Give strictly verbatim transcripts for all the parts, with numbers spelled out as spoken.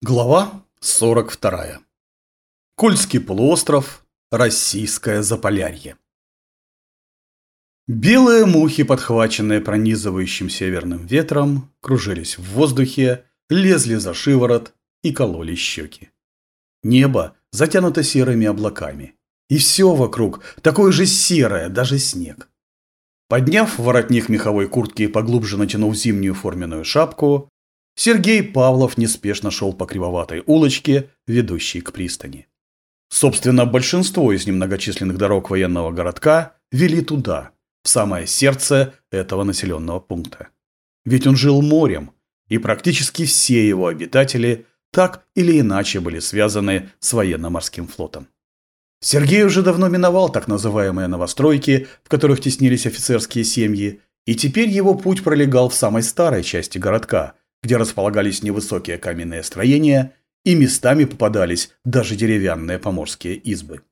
Глава сорок вторая. Кольский полуостров. Российское Заполярье. Белые мухи, подхваченные пронизывающим северным ветром, кружились в воздухе, лезли за шиворот и кололи щеки. Небо затянуто серыми облаками. И все вокруг такое же серое, даже снег. Подняв воротник меховой куртки и поглубже натянув зимнюю форменную шапку, Сергей Павлов неспешно шел по кривоватой улочке, ведущей к пристани. Собственно, большинство из немногочисленных дорог военного городка вели туда, в самое сердце этого населенного пункта. Ведь он жил морем, и практически все его обитатели так или иначе были связаны с военно-морским флотом. Сергей уже давно миновал так называемые новостройки, в которых теснились офицерские семьи, и теперь его путь пролегал в самой старой части городка, где располагались невысокие каменные строения и местами попадались даже деревянные поморские избы.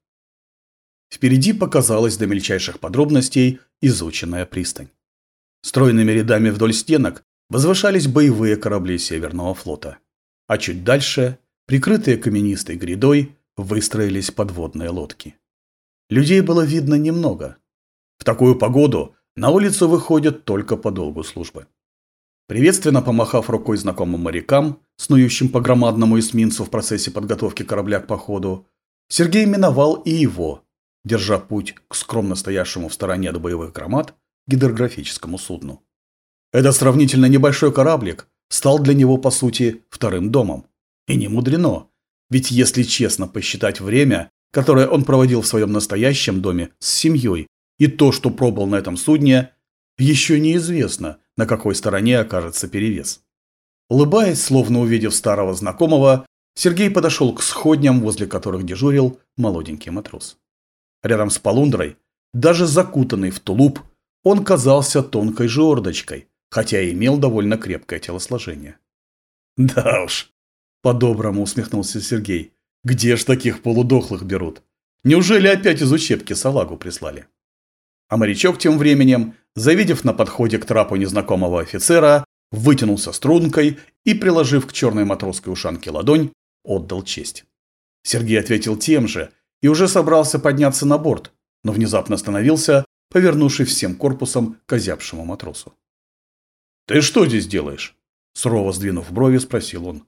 Впереди показалась до мельчайших подробностей изученная пристань. Стройными рядами вдоль стенок возвышались боевые корабли Северного флота, а чуть дальше, прикрытые каменистой грядой, выстроились подводные лодки. Людей было видно немного. В такую погоду на улицу выходят только по долгу службы. Приветственно помахав рукой знакомым морякам, снующим по громадному эсминцу в процессе подготовки корабля к походу, Сергей миновал и его, держа путь к скромно стоявшему в стороне от боевых громад гидрографическому судну. Этот сравнительно небольшой кораблик стал для него, по сути, вторым домом. И не мудрено, ведь если честно посчитать время, которое он проводил в своем настоящем доме с семьей, и то, что пробыл на этом судне, еще неизвестно, на какой стороне окажется перевес. Улыбаясь, словно увидев старого знакомого, Сергей подошел к сходням, возле которых дежурил молоденький матрос. Рядом с полундрой, даже закутанный в тулуп, он казался тонкой жердочкой, хотя и имел довольно крепкое телосложение. «Да уж», – по-доброму усмехнулся Сергей, – «где ж таких полудохлых берут? Неужели опять из учебки салагу прислали?» А морячок тем временем, завидев на подходе к трапу незнакомого офицера, вытянулся стрункой и, приложив к черной матросской ушанке ладонь, отдал честь. Сергей ответил тем же и уже собрался подняться на борт, но внезапно остановился, повернувшись всем корпусом к озябшему матросу. «Ты что здесь делаешь?» – сурово сдвинув брови, спросил он.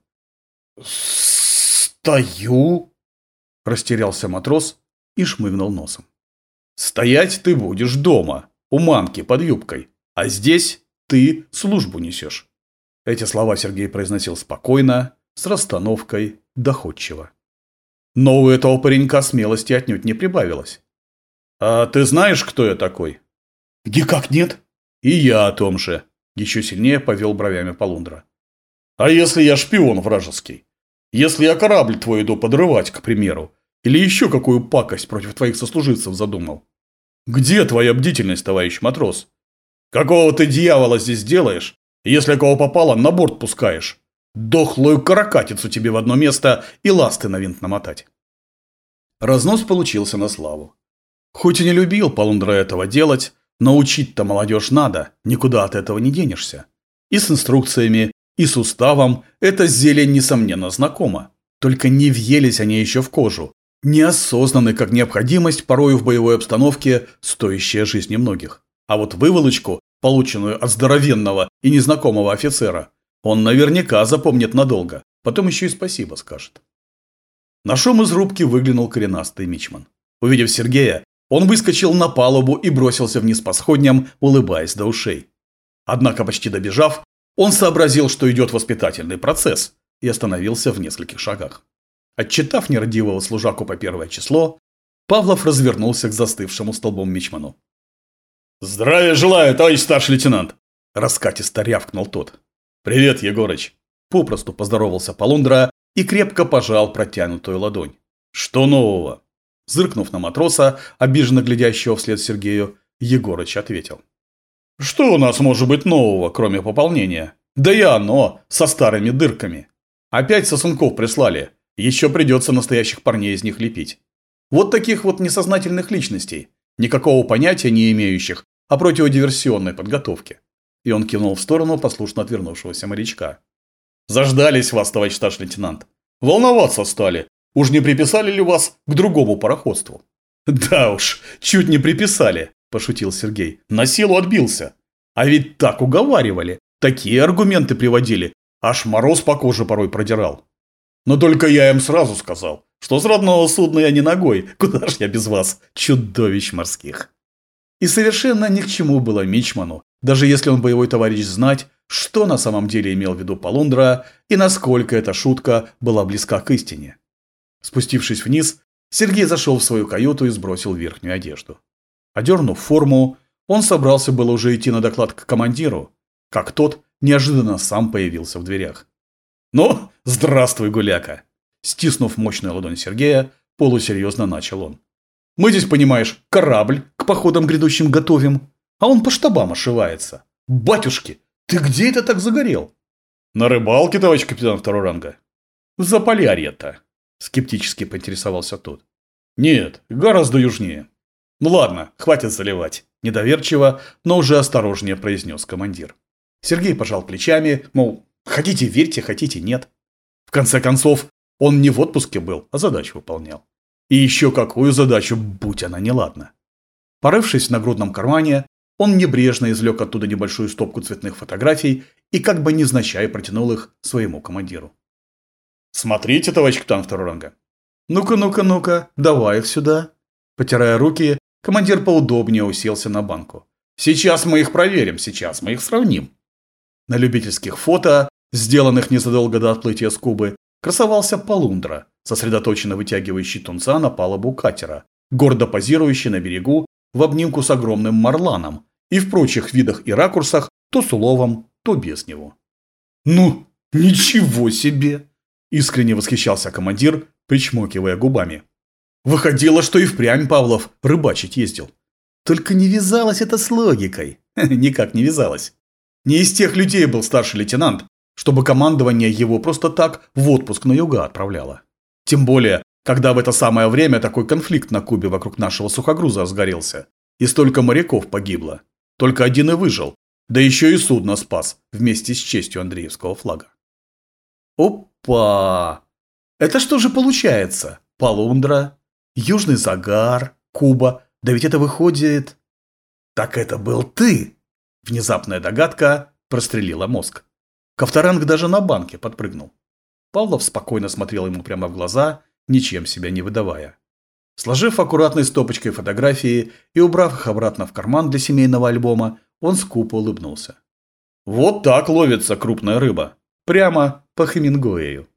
«Стою», – растерялся матрос и шмыгнул носом. «Стоять ты будешь дома, у мамки под юбкой, а здесь ты службу несешь». Эти слова Сергей произносил спокойно, с расстановкой, доходчиво. Но у этого паренька смелости отнюдь не прибавилось. «А ты знаешь, кто я такой?» «Никак нет». «И я о том же», – еще сильнее повел бровями полундра. «А если я шпион вражеский? Если я корабль твой иду подрывать, к примеру, или еще какую пакость против твоих сослуживцев задумал? Где твоя бдительность, товарищ матрос? Какого ты дьявола здесь делаешь, если кого попало, на борт пускаешь? Дохлую каракатицу тебе в одно место и ласты на винт намотать». Разнос получился на славу. Хоть и не любил полундра этого делать, но учить-то молодежь надо, никуда от этого не денешься. И с инструкциями, и с уставом эта зелень, несомненно, знакома. Только не въелись они еще в кожу, неосознанны как необходимость порою в боевой обстановке, стоящая жизни многих. А вот выволочку, полученную от здоровенного и незнакомого офицера, он наверняка запомнит надолго, потом еще и спасибо скажет. На шум из рубки выглянул коренастый мичман. Увидев Сергея, он выскочил на палубу и бросился вниз по сходням, улыбаясь до ушей. Однако, почти добежав, он сообразил, что идет воспитательный процесс, и остановился в нескольких шагах. Отчитав нерадивого служаку по первое число, Павлов развернулся к застывшему столбом мичману. «Здравия желаю, товарищ старший лейтенант!» – раскатисто рявкнул тот. «Привет, Егорыч!» – попросту поздоровался полундра и крепко пожал протянутую ладонь. «Что нового?» Зыркнув на матроса, обиженно глядящего вслед Сергею, Егорыч ответил. «Что у нас может быть нового, кроме пополнения? Да и оно, со старыми дырками. Опять сосунков прислали, еще придется настоящих парней из них лепить. Вот таких вот несознательных личностей, никакого понятия не имеющих о противодиверсионной подготовке». И он кивнул в сторону послушно отвернувшегося морячка. «Заждались вас, товарищ старший лейтенант. Волноваться стали. Уж не приписали ли вас к другому пароходству? Да уж, чуть не приписали, пошутил Сергей. На силу отбился. А ведь так уговаривали, такие аргументы приводили, аж мороз по коже порой продирал. Но только я им сразу сказал, что с родного судна я не ногой, куда ж я без вас, чудовищ морских. И совершенно ни к чему было мичману, даже если он боевой товарищ, знать, что на самом деле имел в виду Полундра и насколько эта шутка была близка к истине. Спустившись вниз, Сергей зашел в свою каюту и сбросил верхнюю одежду. Одернув форму, он собрался было уже идти на доклад к командиру, как тот неожиданно сам появился в дверях. «Ну, здравствуй, гуляка!» Стиснув мощную ладонь Сергея, полусерьезно начал он. «Мы здесь, понимаешь, корабль к походам грядущим готовим, а он по штабам ошивается. Батюшки, ты где это так загорел?» «На рыбалке, товарищ капитан второго ранга». «В Заполярье-то», скептически поинтересовался тот. «Нет, гораздо южнее». «Ну ладно, хватит заливать», недоверчиво, но уже осторожнее произнес командир. Сергей пожал плечами, мол, хотите верьте, хотите нет. В конце концов, он не в отпуске был, а задачу выполнял. И еще какую задачу, будь она неладна. Порывшись в нагрудном кармане, он небрежно извлек оттуда небольшую стопку цветных фотографий и как бы невзначай протянул их своему командиру. «Смотрите, товарищ капитан второго ранга». «Ну-ка, ну-ка, ну-ка, давай их сюда». Потирая руки, командир поудобнее уселся на банку. «Сейчас мы их проверим, сейчас мы их сравним». На любительских фото, сделанных незадолго до отплытия с Кубы, красовался Полундра, сосредоточенно вытягивающий тунца на палубу катера, гордо позирующий на берегу в обнимку с огромным марланом и в прочих видах и ракурсах то с уловом, то без него. «Ну, ничего себе!» – искренне восхищался командир, причмокивая губами. «Выходило, что и впрямь Павлов рыбачить ездил. Только не вязалось это с логикой. Никак не вязалось. Не из тех людей был старший лейтенант, чтобы командование его просто так в отпуск на юга отправляло. Тем более, когда в это самое время такой конфликт на Кубе вокруг нашего сухогруза разгорелся, и столько моряков погибло. Только один и выжил, да еще и судно спас вместе с честью Андреевского флага». «Опа! Это что же получается? Полундра, Южный загар, Куба, да ведь это выходит...» «Так это был ты!» Внезапная догадка прострелила мозг. Ковторанг даже на банке подпрыгнул. Павлов спокойно смотрел ему прямо в глаза, ничем себя не выдавая. Сложив аккуратной стопочкой фотографии и убрав их обратно в карман для семейного альбома, он скупо улыбнулся. «Вот так ловится крупная рыба. Прямо по Хемингуэю».